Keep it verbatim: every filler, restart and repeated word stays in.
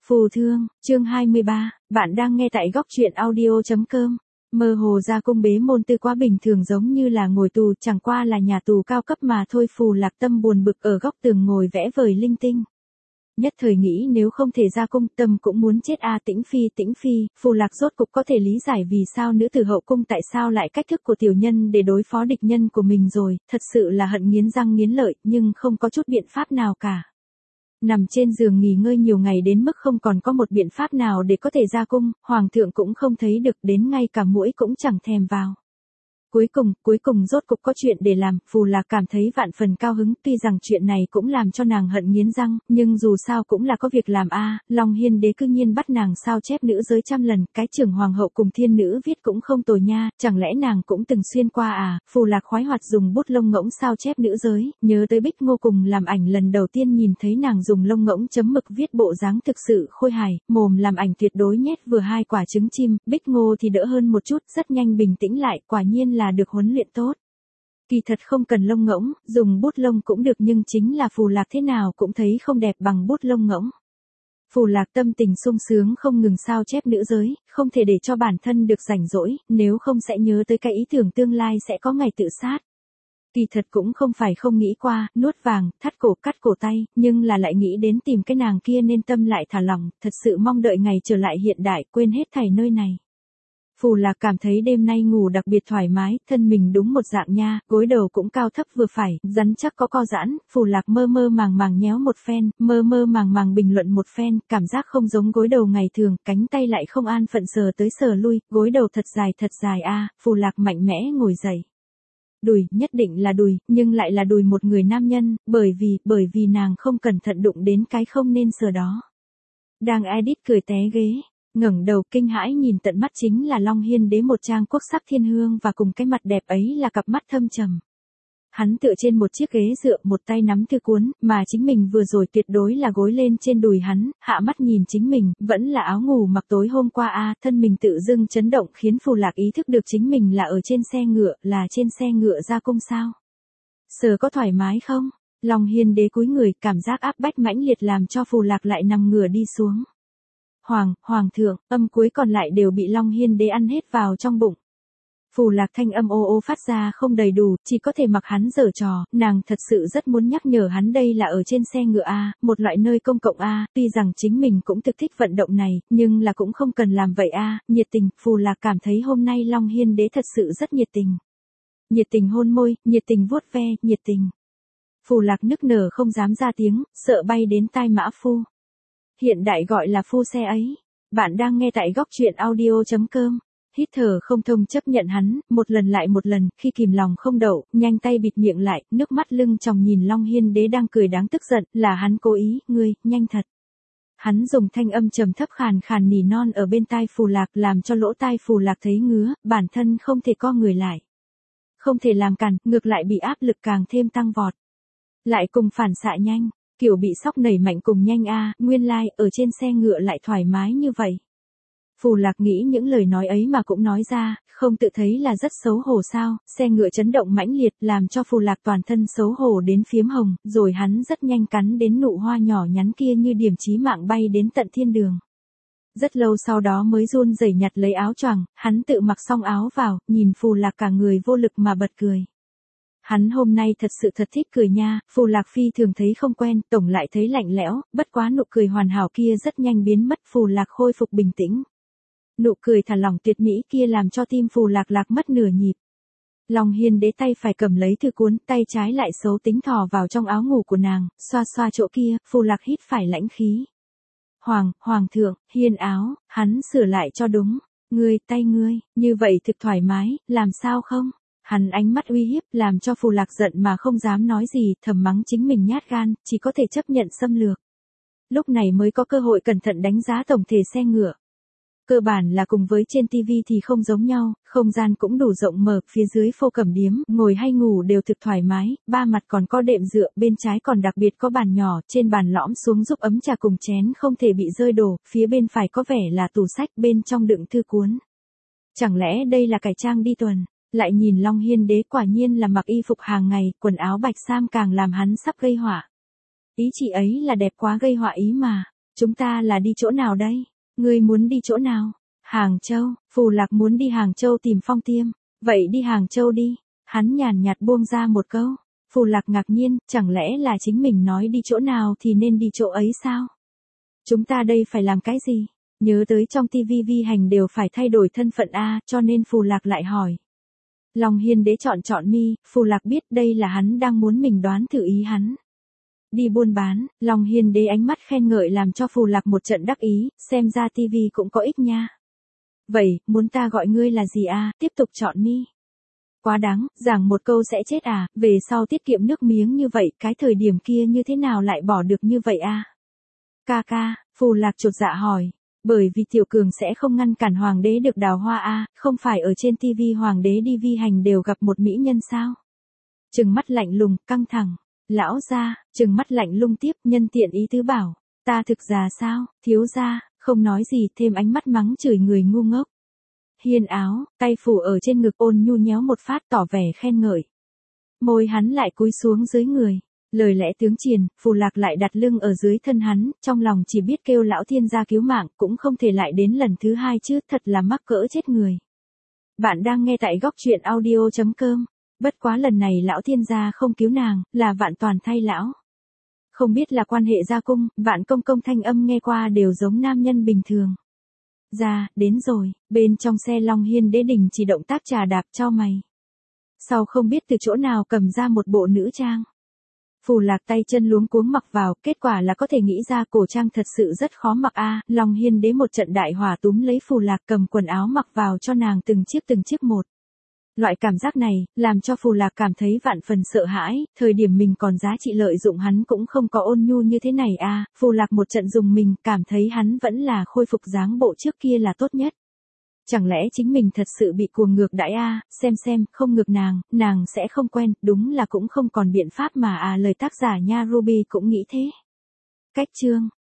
Phù thương, chương hai mươi ba, bạn đang nghe tại góc truyện audio.com. Mơ hồ ra cung bế môn tư quá bình thường giống như là ngồi tù, chẳng qua là nhà tù cao cấp mà thôi. Phù Lạc Tâm buồn bực ở góc tường ngồi vẽ vời linh tinh. Nhất thời nghĩ nếu không thể ra cung, tâm cũng muốn chết a. Tĩnh Phi, Tĩnh Phi, Phù Lạc rốt cục có thể lý giải vì sao nữ tử hậu cung tại sao lại cách thức của tiểu nhân để đối phó địch nhân của mình rồi, thật sự là hận nghiến răng nghiến lợi, nhưng không có chút biện pháp nào cả. Nằm trên giường nghỉ ngơi nhiều ngày đến mức không còn có một biện pháp nào để có thể ra cung, hoàng thượng cũng không thấy được, đến ngay cả muỗi cũng chẳng thèm vào. Cuối cùng, cuối cùng rốt cục có chuyện để làm, Phù Lạc cảm thấy vạn phần cao hứng, tuy rằng chuyện này cũng làm cho nàng hận nghiến răng, nhưng dù sao cũng là có việc làm a. Long Hiên Đế cư nhiên bắt nàng sao chép nữ giới trăm lần, cái trưởng hoàng hậu cùng thiên nữ viết cũng không tồi nha, chẳng lẽ nàng cũng từng xuyên qua à? Phù Lạc khoái hoạt dùng bút lông ngỗng sao chép nữ giới, nhớ tới Bích Ngô cùng làm ảnh lần đầu tiên nhìn thấy nàng dùng lông ngỗng chấm mực viết bộ dáng thực sự khôi hài, mồm làm ảnh tuyệt đối nhét vừa hai quả trứng chim. Bích Ngô thì đỡ hơn một chút, rất nhanh bình tĩnh lại, quả nhiên là được huấn luyện tốt. Kỳ thật không cần lông ngỗng, dùng bút lông cũng được, nhưng chính là Phù Lạc thế nào cũng thấy không đẹp bằng bút lông ngỗng. Phù Lạc tâm tình sung sướng không ngừng sao chép nữ giới, không thể để cho bản thân được rảnh rỗi, nếu không sẽ nhớ tới cái ý tưởng tương lai sẽ có ngày tự sát. Kỳ thật cũng không phải không nghĩ qua, nuốt vàng, thắt cổ, cắt cổ tay, nhưng là lại nghĩ đến tìm cái nàng kia nên tâm lại thả lỏng, thật sự mong đợi ngày trở lại hiện đại, quên hết thảy nơi này. Phù Lạc cảm thấy đêm nay ngủ đặc biệt thoải mái, thân mình đúng một dạng nha, gối đầu cũng cao thấp vừa phải, rắn chắc có co giãn. Phù Lạc mơ mơ màng màng nhéo một phen, mơ mơ màng màng bình luận một phen, cảm giác không giống gối đầu ngày thường, cánh tay lại không an phận sờ tới sờ lui, gối đầu thật dài thật dài a. Phù Lạc mạnh mẽ ngồi dậy. Đùi, nhất định là đùi, nhưng lại là đùi một người nam nhân, bởi vì, bởi vì nàng không cẩn thận đụng đến cái không nên sờ đó. Đang edit cười té ghế. Ngẩng đầu kinh hãi nhìn tận mắt chính là Long Hiên Đế một trang quốc sắc thiên hương, và cùng cái mặt đẹp ấy là cặp mắt thâm trầm. Hắn tựa trên một chiếc ghế dựa, một tay nắm thư cuốn, mà chính mình vừa rồi tuyệt đối là gối lên trên đùi hắn, hạ mắt nhìn chính mình, vẫn là áo ngủ mặc tối hôm qua a. À, thân mình tự dưng chấn động khiến Phù Lạc ý thức được chính mình là ở trên xe ngựa, là trên xe ngựa ra cung sao. Sờ có thoải mái không? Long Hiên Đế cúi người, cảm giác áp bách mãnh liệt làm cho Phù Lạc lại nằm ngửa đi xuống. Hoàng, Hoàng thượng, âm cuối còn lại đều bị Long Hiên Đế ăn hết vào trong bụng. Phù Lạc thanh âm ô ô phát ra không đầy đủ, chỉ có thể mặc hắn giở trò, nàng thật sự rất muốn nhắc nhở hắn đây là ở trên xe ngựa a, một loại nơi công cộng a, tuy rằng chính mình cũng thực thích vận động này, nhưng là cũng không cần làm vậy a. Nhiệt tình, Phù Lạc cảm thấy hôm nay Long Hiên Đế thật sự rất nhiệt tình. Nhiệt tình hôn môi, nhiệt tình vuốt ve, nhiệt tình. Phù Lạc nức nở không dám ra tiếng, sợ bay đến tai mã phu. Hiện đại gọi là phu xe ấy. Bạn đang nghe tại góc truyện audio.com. Hít thở không thông chấp nhận hắn, một lần lại một lần, khi kìm lòng không đậu, nhanh tay bịt miệng lại, nước mắt lưng tròng nhìn Long Hiên Đế đang cười đáng tức giận, là hắn cố ý, ngươi, nhanh thật. Hắn dùng thanh âm trầm thấp khàn khàn nỉ non ở bên tai Phù Lạc, làm cho lỗ tai Phù Lạc thấy ngứa, bản thân không thể co người lại. Không thể làm cản, ngược lại bị áp lực càng thêm tăng vọt. Lại cùng phản xạ nhanh. Kiểu bị sóc nảy mạnh cùng nhanh a, à, nguyên lai, like, ở trên xe ngựa lại thoải mái như vậy. Phù Lạc nghĩ những lời nói ấy mà cũng nói ra, không tự thấy là rất xấu hổ sao, xe ngựa chấn động mãnh liệt làm cho Phù Lạc toàn thân xấu hổ đến phiếm hồng, rồi hắn rất nhanh cắn đến nụ hoa nhỏ nhắn kia như điểm chí mạng bay đến tận thiên đường. Rất lâu sau đó mới run rẩy nhặt lấy áo choàng, hắn tự mặc xong áo vào, nhìn Phù Lạc cả người vô lực mà bật cười. Hắn hôm nay thật sự thật thích cười nha, Phù Lạc phi thường thấy không quen, tổng lại thấy lạnh lẽo, bất quá nụ cười hoàn hảo kia rất nhanh biến mất, Phù Lạc khôi phục bình tĩnh. Nụ cười thả lỏng tuyệt mỹ kia làm cho tim Phù Lạc lạc mất nửa nhịp. Long Hiên Đế tay phải cầm lấy thư cuốn, tay trái lại xấu tính thò vào trong áo ngủ của nàng, xoa xoa chỗ kia, Phù Lạc hít phải lãnh khí. Hoàng, Hoàng thượng, hiên áo, hắn sửa lại cho đúng, ngươi, tay ngươi, như vậy thực thoải mái, làm sao không? Hắn ánh mắt uy hiếp làm cho Phù Lạc giận mà không dám nói gì, thầm mắng chính mình nhát gan, chỉ có thể chấp nhận xâm lược. Lúc này mới có cơ hội cẩn thận đánh giá tổng thể xe ngựa. Cơ bản là cùng với trên tivi thì không giống nhau, không gian cũng đủ rộng mở, phía dưới phô cẩm điếm, ngồi hay ngủ đều thực thoải mái, ba mặt còn có đệm dựa, bên trái còn đặc biệt có bàn nhỏ, trên bàn lõm xuống giúp ấm trà cùng chén không thể bị rơi đổ, phía bên phải có vẻ là tủ sách, bên trong đựng thư cuốn. Chẳng lẽ đây là cải trang đi tuần? Lại nhìn Long Hiên Đế quả nhiên là mặc y phục hàng ngày, quần áo bạch sam càng làm hắn sắp gây họa. Ý chị ấy là đẹp quá gây họa ý mà. Chúng ta là đi chỗ nào đây? Ngươi muốn đi chỗ nào? Hàng Châu, Phù Lạc muốn đi Hàng Châu tìm Phong Tiêm. Vậy đi Hàng Châu đi. Hắn nhàn nhạt buông ra một câu. Phù Lạc ngạc nhiên, chẳng lẽ là chính mình nói đi chỗ nào thì nên đi chỗ ấy sao? Chúng ta đây phải làm cái gì? Nhớ tới trong tivi vi hành đều phải thay đổi thân phận a, cho nên Phù Lạc lại hỏi. Long Hiên Đế chọn chọn mi, Phù Lạc biết đây là hắn đang muốn mình đoán thử ý hắn. Đi buôn bán, Long Hiên Đế ánh mắt khen ngợi làm cho Phù Lạc một trận đắc ý, xem ra tivi cũng có ích nha. Vậy, muốn ta gọi ngươi là gì a? Tiếp tục chọn mi. Quá đáng, giảng một câu sẽ chết à, về sau tiết kiệm nước miếng như vậy, cái thời điểm kia như thế nào lại bỏ được như vậy a? Ca ca, Phù Lạc chột dạ hỏi. Bởi vì Tiểu Cường sẽ không ngăn cản Hoàng đế được đào hoa a, không phải ở trên tivi Hoàng đế đi vi hành đều gặp một mỹ nhân sao? Trừng mắt lạnh lùng, căng thẳng. Lão gia, trừng mắt lạnh lùng tiếp, nhân tiện ý tứ bảo. Ta thực già sao, thiếu gia, không nói gì, thêm ánh mắt mắng chửi người ngu ngốc. Hiên áo, tay phủ ở trên ngực ôn nhu nhéo một phát tỏ vẻ khen ngợi. Môi hắn lại cúi xuống dưới người. Lời lẽ tướng triền, Phù Lạc lại đặt lưng ở dưới thân hắn, trong lòng chỉ biết kêu lão thiên gia cứu mạng, cũng không thể lại đến lần thứ hai chứ, thật là mắc cỡ chết người. Bạn đang nghe tại góc truyện audio chấm com. Bất quá lần này lão thiên gia không cứu nàng, là Vạn toàn thay lão. Không biết là quan hệ gia cung, Vạn công công thanh âm nghe qua đều giống nam nhân bình thường. Ra, đến rồi, bên trong xe Long Hiên Đế đình chỉ động tác trà đạp cho mày. Sau không biết từ chỗ nào cầm ra một bộ nữ trang. Phù Lạc tay chân luống cuống mặc vào, kết quả là có thể nghĩ ra cổ trang thật sự rất khó mặc a. Long Hiên Đế một trận đại hỏa túm lấy Phù Lạc cầm quần áo mặc vào cho nàng từng chiếc từng chiếc một. Loại cảm giác này, làm cho Phù Lạc cảm thấy vạn phần sợ hãi, thời điểm mình còn giá trị lợi dụng hắn cũng không có ôn nhu như thế này a. Phù Lạc một trận dùng mình, cảm thấy hắn vẫn là khôi phục dáng bộ trước kia là tốt nhất. Chẳng lẽ chính mình thật sự bị cuồng ngược đãi a, xem xem, không ngược nàng, nàng sẽ không quen, đúng là cũng không còn biện pháp mà à, lời tác giả nha Ruby cũng nghĩ thế. Cách chương